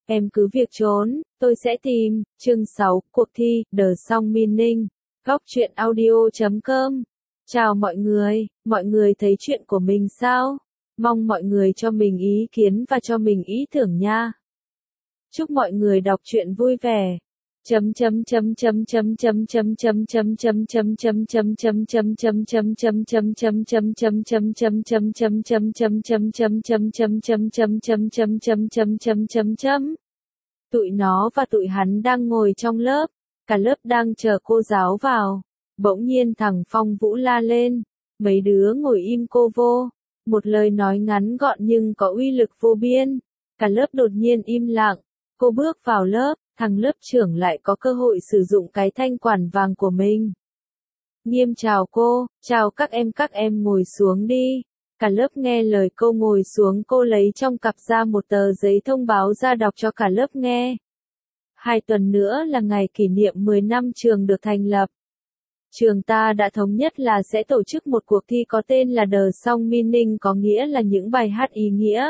Em cứ việc trốn, tôi sẽ tìm. Chương 6, cuộc thi, The Song Meaning. Góc truyện audio.com. Chào mọi người thấy chuyện của mình sao? Mong mọi người cho mình ý kiến và cho mình ý tưởng nha. Chúc mọi người đọc truyện vui vẻ. Tụi nó và tụi hắn đang ngồi trong lớp, cả lớp đang chờ cô giáo vào. Bỗng nhiên thằng Phong Vũ la lên, mấy đứa ngồi im cô vô. Một lời nói ngắn gọn nhưng có uy lực vô biên. Cả lớp đột nhiên im lặng. Cô bước vào lớp, thằng lớp trưởng lại có cơ hội sử dụng cái thanh quản vàng của mình. Nghiêm chào cô, chào các em ngồi xuống đi. Cả lớp nghe lời cô ngồi xuống, cô lấy trong cặp ra một tờ giấy thông báo ra đọc cho cả lớp nghe. 2 tuần nữa là ngày kỷ niệm 10 năm trường được thành lập. Trường ta đã thống nhất là sẽ tổ chức một cuộc thi có tên là The Song Meaning, có nghĩa là những bài hát ý nghĩa.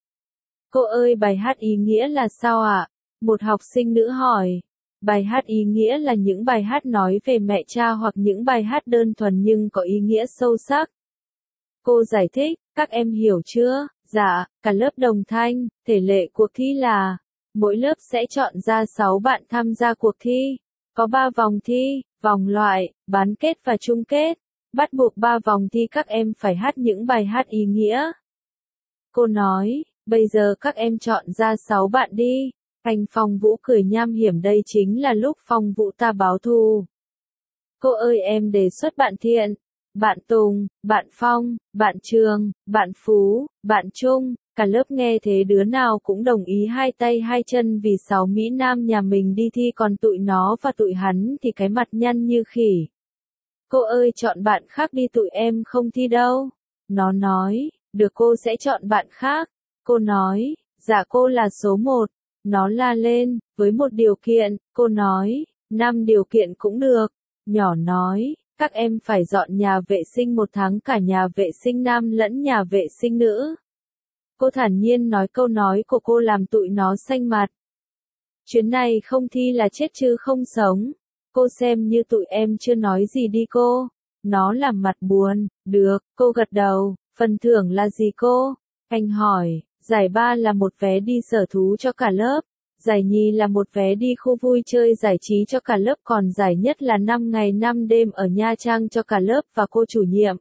Cô ơi, bài hát ý nghĩa là sao ạ? Một học sinh nữ hỏi. Bài hát ý nghĩa là những bài hát nói về mẹ cha hoặc những bài hát đơn thuần nhưng có ý nghĩa sâu sắc. Cô giải thích, các em hiểu chưa? Dạ, cả lớp đồng thanh. Thể lệ cuộc thi là, mỗi lớp sẽ chọn ra 6 bạn tham gia cuộc thi. Có 3 vòng thi, vòng loại, bán kết và chung kết. Bắt buộc 3 vòng thi các em phải hát những bài hát ý nghĩa. Cô nói, bây giờ các em chọn ra 6 bạn đi. Anh Phong Vũ cười nham hiểm, đây chính là lúc Phong Vũ ta báo thù. Cô ơi, em đề xuất bạn Thiện, bạn Tùng, bạn Phong, bạn Trường, bạn Phú, bạn Trung. Cả lớp nghe thế đứa nào cũng đồng ý hai tay hai chân vì 6 Mỹ Nam nhà mình đi thi, còn tụi nó và tụi hắn thì cái mặt nhăn như khỉ. Cô ơi, chọn bạn khác đi, tụi em không thi đâu. Nó nói, được, cô sẽ chọn bạn khác. Cô nói, dạ cô là số 1. Nó la lên, với một điều kiện. Cô nói, 5 điều kiện cũng được. Nhỏ nói, các em phải dọn nhà vệ sinh 1 tháng, cả nhà vệ sinh nam lẫn nhà vệ sinh nữ. Cô thản nhiên nói câu nói của cô làm tụi nó xanh mặt. Chuyến này không thi là chết chứ không sống. Cô xem như tụi em chưa nói gì đi cô. Nó làm mặt buồn. Được, cô gật đầu. Phần thưởng là gì cô? Anh hỏi. Giải 3 là một vé đi sở thú cho cả lớp. Giải nhì là một vé đi khu vui chơi giải trí cho cả lớp, còn giải nhất là 5 ngày 5 đêm ở Nha Trang cho cả lớp và cô chủ nhiệm.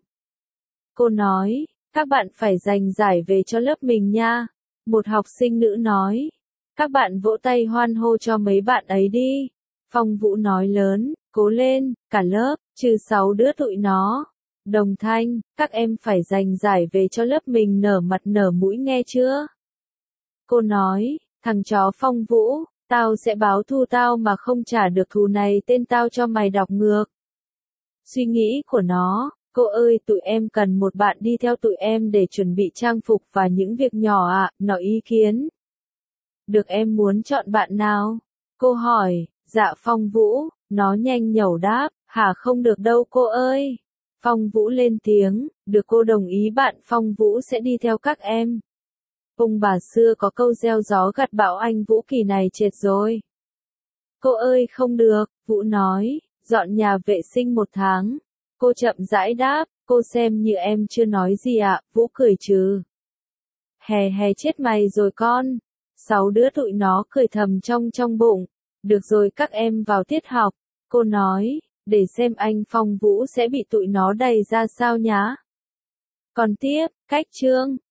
Cô nói, các bạn phải giành giải về cho lớp mình nha. Một học sinh nữ nói, các bạn vỗ tay hoan hô cho mấy bạn ấy đi. Phong Vũ nói lớn, cố lên, cả lớp, trừ 6 đứa tụi nó. Đồng thanh, các em phải giành giải về cho lớp mình, nở mặt nở mũi nghe chưa? Cô nói, thằng chó Phong Vũ, tao sẽ báo thù, tao mà không trả được thù này tên tao cho mày đọc ngược. Suy nghĩ của nó, cô ơi, tụi em cần một bạn đi theo tụi em để chuẩn bị trang phục và những việc nhỏ ạ. Nó ý kiến. Được, em muốn chọn bạn nào? Cô hỏi. Dạ Phong Vũ. Nó nhanh nhẩu đáp, hả, không được đâu cô ơi. Phong Vũ lên tiếng, được, cô đồng ý, bạn Phong Vũ sẽ đi theo các em. Ông bà xưa có câu gieo gió gặt bão, anh Vũ kỳ này chết rồi. Cô ơi, không được, Vũ nói, dọn nhà vệ sinh 1 tháng. Cô chậm rãi đáp, cô xem như em chưa nói gì ạ. Vũ cười trừ. Hè chết mày rồi con. 6 đứa tụi nó cười thầm trong bụng. Được rồi, các em vào tiết học. Cô nói, để xem anh Phong Vũ sẽ bị tụi nó đày ra sao nhá. Còn tiếp, cách chương.